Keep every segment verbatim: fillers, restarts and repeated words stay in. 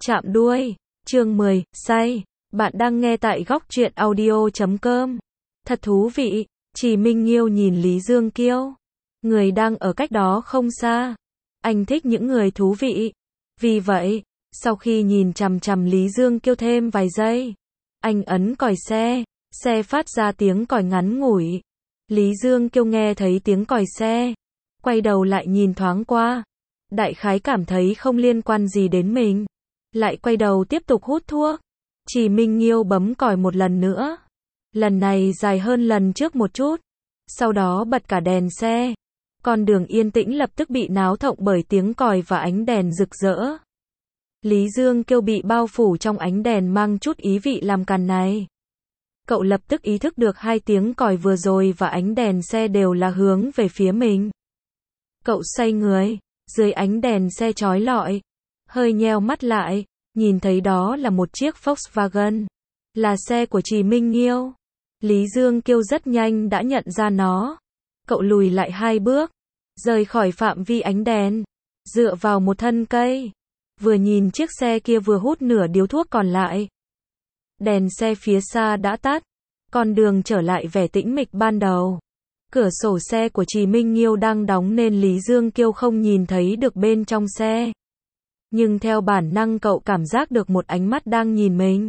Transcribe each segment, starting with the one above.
Chạm đuôi, chương mười, say. Bạn đang nghe tại góc truyện audio chấm com. Thật thú vị, Trì Minh Nghiêu nhìn Lý Dương Kiêu. Người đang ở cách đó không xa. Anh thích những người thú vị. Vì vậy, sau khi nhìn chằm chằm Lý Dương Kiêu thêm vài giây, anh ấn còi xe, xe phát ra tiếng còi ngắn ngủi. Lý Dương Kiêu nghe thấy tiếng còi xe, quay đầu lại nhìn thoáng qua. Đại khái cảm thấy không liên quan gì đến mình, lại quay đầu tiếp tục hút thuốc. Trì Minh Nghiêu bấm còi một lần nữa. Lần này dài hơn lần trước một chút. Sau đó bật cả đèn xe. Con đường yên tĩnh lập tức bị náo động bởi tiếng còi và ánh đèn rực rỡ. Lý Dương Kiêu bị bao phủ trong ánh đèn mang chút ý vị làm càn này. Cậu lập tức ý thức được hai tiếng còi vừa rồi và ánh đèn xe đều là hướng về phía mình. Cậu xoay người, dưới ánh đèn xe chói lọi, hơi nheo mắt lại, nhìn thấy đó là một chiếc Volkswagen, là xe của Trì Minh Nghiêu. Lý Dương Kiêu rất nhanh đã nhận ra nó. Cậu lùi lại hai bước, rời khỏi phạm vi ánh đèn, dựa vào một thân cây, vừa nhìn chiếc xe kia vừa hút nửa điếu thuốc còn lại. Đèn xe phía xa đã tắt, con đường trở lại vẻ tĩnh mịch ban đầu. Cửa sổ xe của Trì Minh Nghiêu đang đóng nên Lý Dương Kiêu không nhìn thấy được bên trong xe. Nhưng theo bản năng cậu cảm giác được một ánh mắt đang nhìn mình.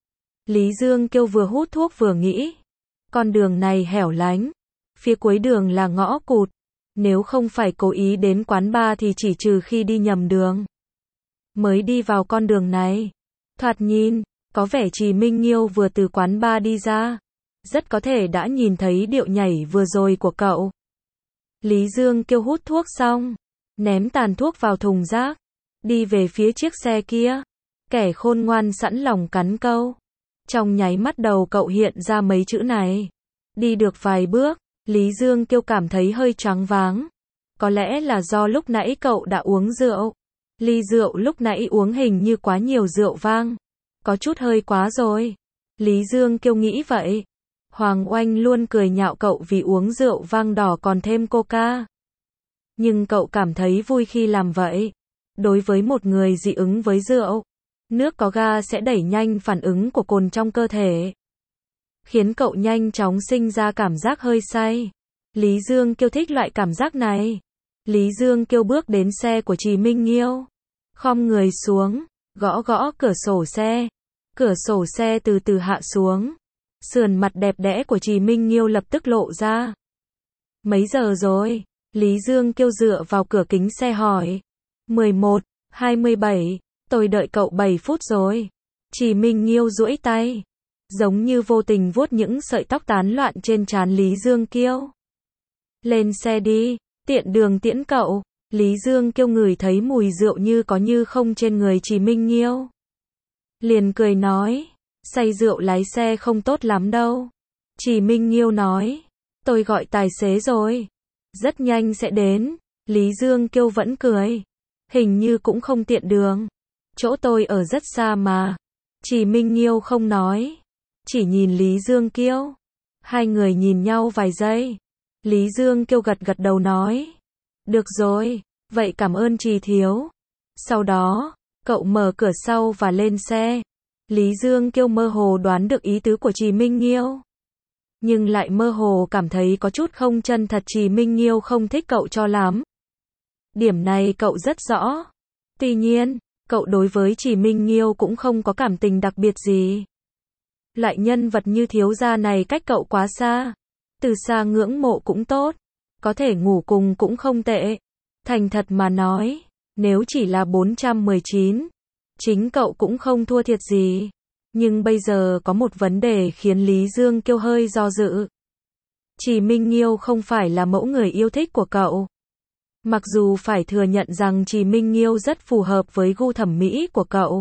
Lý Dương Kiêu vừa hút thuốc vừa nghĩ. Con đường này hẻo lánh. Phía cuối đường là ngõ cụt. Nếu không phải cố ý đến quán bar thì chỉ trừ khi đi nhầm đường. Mới đi vào con đường này. Thoạt nhìn, có vẻ Trì Minh Nghiêu vừa từ quán bar đi ra. Rất có thể đã nhìn thấy điệu nhảy vừa rồi của cậu. Lý Dương Kiêu hút thuốc xong, ném tàn thuốc vào thùng rác, đi về phía chiếc xe kia. Kẻ khôn ngoan sẵn lòng cắn câu. Trong nháy mắt đầu cậu hiện ra mấy chữ này. Đi được vài bước, Lý Dương Kiêu cảm thấy hơi choáng váng. Có lẽ là do lúc nãy cậu đã uống rượu. Ly rượu lúc nãy uống hình như quá nhiều rượu vang. Có chút hơi quá rồi. Lý Dương Kiêu nghĩ vậy. Hoàng Oanh luôn cười nhạo cậu vì uống rượu vang đỏ còn thêm coca. Nhưng cậu cảm thấy vui khi làm vậy. Đối với một người dị ứng với rượu, nước có ga sẽ đẩy nhanh phản ứng của cồn trong cơ thể, khiến cậu nhanh chóng sinh ra cảm giác hơi say. Lý Dương Kiêu thích loại cảm giác này. Lý Dương Kiêu bước đến xe của Trì Minh Nghiêu, khom người xuống, gõ gõ cửa sổ xe. Cửa sổ xe từ từ hạ xuống. Sườn mặt đẹp đẽ của Trì Minh Nghiêu lập tức lộ ra. Mấy giờ rồi? Lý Dương Kiêu dựa vào cửa kính xe hỏi. mười một, hai mươi bảy, tôi đợi cậu bảy phút rồi. Trì Minh Nghiêu duỗi tay, giống như vô tình vuốt những sợi tóc tán loạn trên trán Lý Dương Kiêu. Lên xe đi, tiện đường tiễn cậu. Lý Dương Kiêu ngửi thấy mùi rượu như có như không trên người Trì Minh Nghiêu. Liền cười nói, say rượu lái xe không tốt lắm đâu. Trì Minh Nghiêu nói, tôi gọi tài xế rồi, rất nhanh sẽ đến. Lý Dương Kiêu vẫn cười, hình như cũng không tiện đường. Chỗ tôi ở rất xa mà. Trì Minh Nghiêu không nói, chỉ nhìn Lý Dương Kiêu. Hai người nhìn nhau vài giây. Lý Dương Kiêu gật gật đầu nói, được rồi, vậy cảm ơn Trì thiếu. Sau đó, cậu mở cửa sau và lên xe. Lý Dương Kiêu mơ hồ đoán được ý tứ của Trì Minh Nghiêu, nhưng lại mơ hồ cảm thấy có chút không chân thật. Trì Minh Nghiêu không thích cậu cho lắm. Điểm này cậu rất rõ. Tuy nhiên, cậu đối với Trì Minh Nghiêu cũng không có cảm tình đặc biệt gì. Loại nhân vật như thiếu gia này cách cậu quá xa. Từ xa ngưỡng mộ cũng tốt, có thể ngủ cùng cũng không tệ. Thành thật mà nói, nếu chỉ là bốn trăm mười chín, chính cậu cũng không thua thiệt gì. Nhưng bây giờ có một vấn đề khiến Lý Dương Kiêu hơi do dự. Trì Minh Nghiêu không phải là mẫu người yêu thích của cậu. Mặc dù phải thừa nhận rằng Trì Minh Nghiêu rất phù hợp với gu thẩm mỹ của cậu,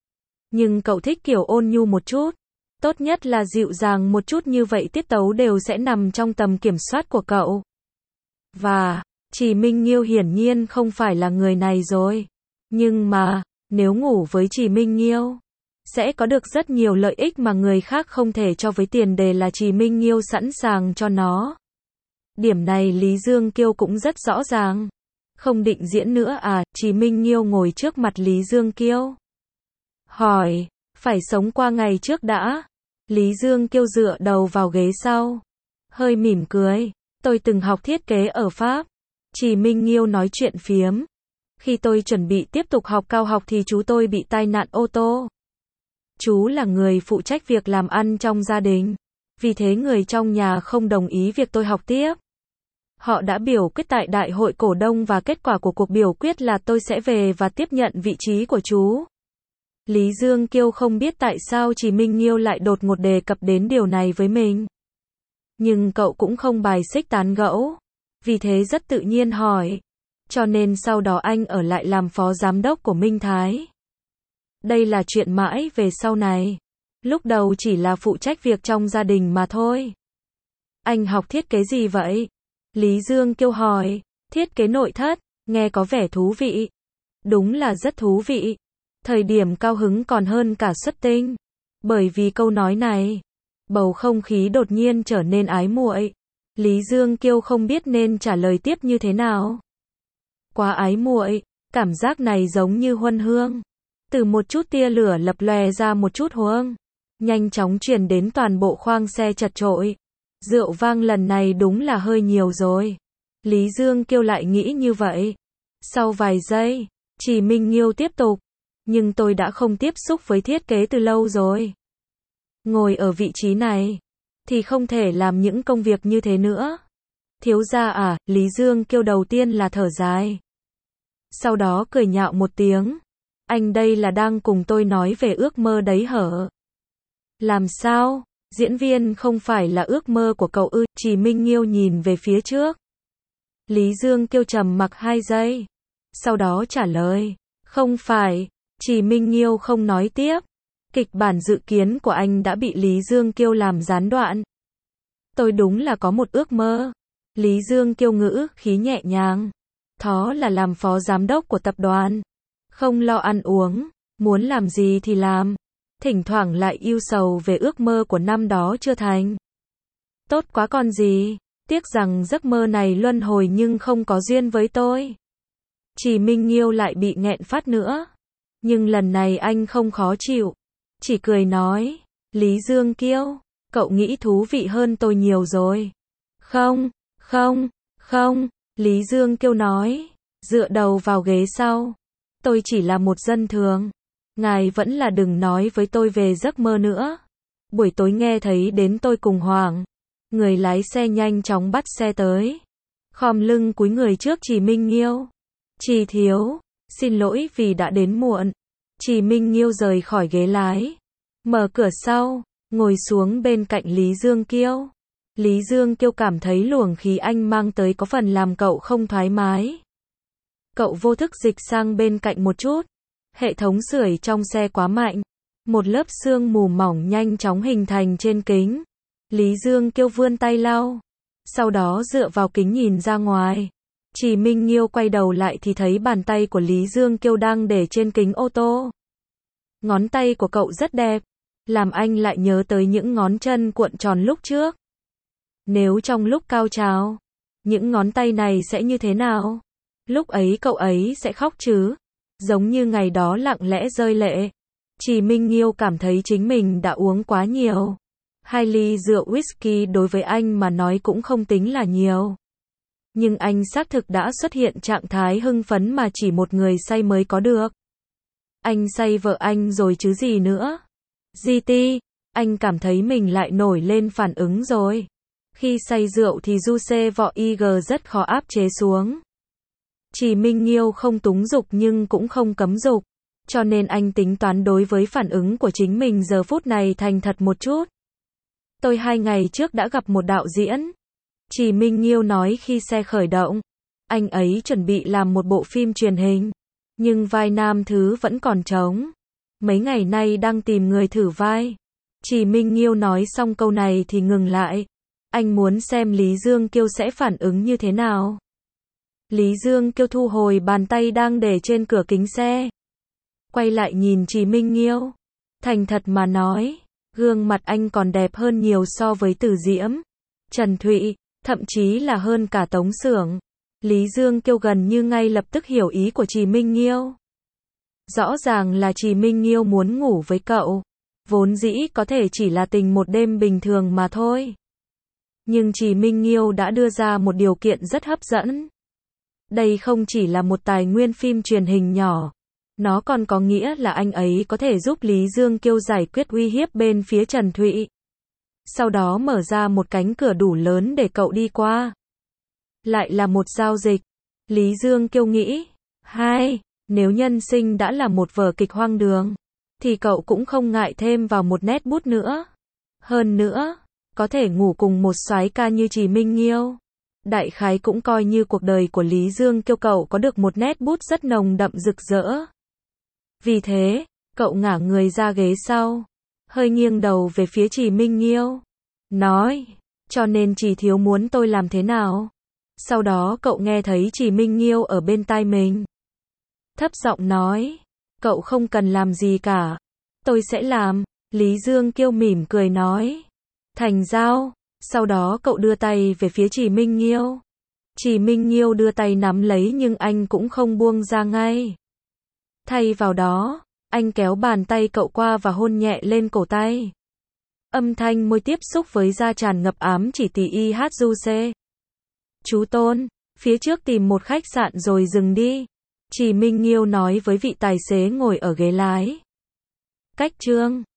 nhưng cậu thích kiểu ôn nhu một chút. Tốt nhất là dịu dàng một chút, như vậy tiết tấu đều sẽ nằm trong tầm kiểm soát của cậu. Và, Trì Minh Nghiêu hiển nhiên không phải là người này rồi. Nhưng mà, nếu ngủ với Trì Minh Nghiêu, sẽ có được rất nhiều lợi ích mà người khác không thể cho, với tiền đề là Trì Minh Nghiêu sẵn sàng cho nó. Điểm này Lý Dương Kiêu cũng rất rõ ràng. Không định diễn nữa à? Trì Minh Nghiêu ngồi trước mặt Lý Dương Kiêu, hỏi, phải sống qua ngày trước đã. Lý Dương Kiêu dựa đầu vào ghế sau, hơi mỉm cười, tôi từng học thiết kế ở Pháp. Trì Minh Nghiêu nói chuyện phiếm. Khi tôi chuẩn bị tiếp tục học cao học thì chú tôi bị tai nạn ô tô. Chú là người phụ trách việc làm ăn trong gia đình. Vì thế người trong nhà không đồng ý việc tôi học tiếp. Họ đã biểu quyết tại đại hội cổ đông và kết quả của cuộc biểu quyết là tôi sẽ về và tiếp nhận vị trí của chú. Lý Dương Kiêu không biết tại sao Trì Minh Nghiêu lại đột ngột đề cập đến điều này với mình. Nhưng cậu cũng không bài xích tán gẫu. Vì thế rất tự nhiên hỏi. Cho nên sau đó anh ở lại làm phó giám đốc của Minh Thái. Đây là chuyện mãi về sau này. Lúc đầu chỉ là phụ trách việc trong gia đình mà thôi. Anh học thiết kế gì vậy? Lý Dương Kiêu hỏi. Thiết kế nội thất, nghe có vẻ thú vị. Đúng là rất thú vị. Thời điểm cao hứng còn hơn cả xuất tinh. Bởi vì câu nói này, bầu không khí đột nhiên trở nên ái muội. Lý Dương Kiêu không biết nên trả lời tiếp như thế nào. Quá ái muội, cảm giác này giống như huân hương. Từ một chút tia lửa lập lòe ra một chút hương, nhanh chóng truyền đến toàn bộ khoang xe chật chội. Rượu vang lần này đúng là hơi nhiều rồi. Lý Dương Kiêu lại nghĩ như vậy. Sau vài giây, Trì Minh Nghiêu tiếp tục. Nhưng tôi đã không tiếp xúc với thiết kế từ lâu rồi. Ngồi ở vị trí này, thì không thể làm những công việc như thế nữa. Thiếu gia à, Lý Dương Kiêu đầu tiên là thở dài. Sau đó cười nhạo một tiếng. Anh đây là đang cùng tôi nói về ước mơ đấy hở? Làm sao? Diễn viên không phải là ước mơ của cậu ư? Trì Minh Nghiêu nhìn về phía trước. Lý Dương Kiêu trầm mặc hai giây. Sau đó trả lời. Không phải. Trì Minh Nghiêu không nói tiếp. Kịch bản dự kiến của anh đã bị Lý Dương Kiêu làm gián đoạn. Tôi đúng là có một ước mơ. Lý Dương Kiêu ngữ khí nhẹ nhàng. Đó là làm phó giám đốc của tập đoàn. Không lo ăn uống, muốn làm gì thì làm. Thỉnh thoảng lại ưu sầu về ước mơ của năm đó chưa thành. Tốt quá còn gì, tiếc rằng giấc mơ này luân hồi nhưng không có duyên với tôi. Trì Minh Nghiêu lại bị nghẹn phát nữa. Nhưng lần này anh không khó chịu. Chỉ cười nói, Lý Dương Kiêu, cậu nghĩ thú vị hơn tôi nhiều rồi. Không, không, không, Lý Dương Kiêu nói, dựa đầu vào ghế sau. Tôi chỉ là một dân thường. Ngài vẫn là đừng nói với tôi về giấc mơ nữa. Buổi tối nghe thấy đến tôi cùng hoảng. Người lái xe nhanh chóng bắt xe tới. Khom lưng cúi người trước Trì Minh Nghiêu. Trì thiếu, xin lỗi vì đã đến muộn. Trì Minh Nghiêu rời khỏi ghế lái. Mở cửa sau, ngồi xuống bên cạnh Lý Dương Kiêu. Lý Dương Kiêu cảm thấy luồng khí anh mang tới có phần làm cậu không thoải mái. Cậu vô thức dịch sang bên cạnh một chút. Hệ thống sưởi trong xe quá mạnh. Một lớp sương mù mỏng nhanh chóng hình thành trên kính. Lý Dương Kiêu vươn tay lau. Sau đó dựa vào kính nhìn ra ngoài. Trì Minh Nghiêu quay đầu lại thì thấy bàn tay của Lý Dương Kiêu đang để trên kính ô tô. Ngón tay của cậu rất đẹp. Làm anh lại nhớ tới những ngón chân cuộn tròn lúc trước. Nếu trong lúc cao trào, những ngón tay này sẽ như thế nào? Lúc ấy cậu ấy sẽ khóc chứ? Giống như ngày đó lặng lẽ rơi lệ. Trì Minh Nghiêu cảm thấy chính mình đã uống quá nhiều. Hai ly rượu whisky đối với anh mà nói cũng không tính là nhiều. Nhưng anh xác thực đã xuất hiện trạng thái hưng phấn mà chỉ một người say mới có được. Anh say vợ anh rồi chứ gì nữa. giê tê, anh cảm thấy mình lại nổi lên phản ứng rồi. Khi say rượu thì juice vỏ i giê rất khó áp chế xuống. Trì Minh Nghiêu không túng dục nhưng cũng không cấm dục. Cho nên anh tính toán đối với phản ứng của chính mình giờ phút này thành thật một chút. Tôi hai ngày trước đã gặp một đạo diễn. Trì Minh Nghiêu nói khi xe khởi động. Anh ấy chuẩn bị làm một bộ phim truyền hình. Nhưng vai nam thứ vẫn còn trống. Mấy ngày nay đang tìm người thử vai. Trì Minh Nghiêu nói xong câu này thì ngừng lại. Anh muốn xem Lý Dương Kiêu sẽ phản ứng như thế nào. Lý Dương Kiêu thu hồi bàn tay đang để trên cửa kính xe. Quay lại nhìn Trì Minh Nghiêu. Thành thật mà nói, gương mặt anh còn đẹp hơn nhiều so với Từ Diễm, Trần Thụy, thậm chí là hơn cả Tống Xưởng. Lý Dương Kiêu gần như ngay lập tức hiểu ý của Trì Minh Nghiêu. Rõ ràng là Trì Minh Nghiêu muốn ngủ với cậu. Vốn dĩ có thể chỉ là tình một đêm bình thường mà thôi. Nhưng Trì Minh Nghiêu đã đưa ra một điều kiện rất hấp dẫn. Đây không chỉ là một tài nguyên phim truyền hình nhỏ. Nó còn có nghĩa là anh ấy có thể giúp Lý Dương Kiêu giải quyết uy hiếp bên phía Trần Thụy. Sau đó mở ra một cánh cửa đủ lớn để cậu đi qua. Lại là một giao dịch. Lý Dương Kiêu nghĩ. Hai, nếu nhân sinh đã là một vở kịch hoang đường, thì cậu cũng không ngại thêm vào một nét bút nữa. Hơn nữa, có thể ngủ cùng một soái ca như Trì Minh Nghiêu. Đại khái cũng coi như cuộc đời của Lý Dương Kiêu cậu có được một nét bút rất nồng đậm rực rỡ. Vì thế, cậu ngả người ra ghế sau, hơi nghiêng đầu về phía Trì Minh Nghiêu. Nói, cho nên Trì thiếu muốn tôi làm thế nào? Sau đó cậu nghe thấy Trì Minh Nghiêu ở bên tai mình. Thấp giọng nói, cậu không cần làm gì cả. Tôi sẽ làm. Lý Dương Kiêu mỉm cười nói. Thành giao. Sau đó cậu đưa tay về phía Trì Minh Nghiêu. Trì Minh Nghiêu đưa tay nắm lấy nhưng anh cũng không buông ra ngay. Thay vào đó, anh kéo bàn tay cậu qua và hôn nhẹ lên cổ tay. Âm thanh môi tiếp xúc với da tràn ngập ám chỉ tỉ y hát du xê. Chú Tôn, phía trước tìm một khách sạn rồi dừng đi. Trì Minh Nghiêu nói với vị tài xế ngồi ở ghế lái. Cách chương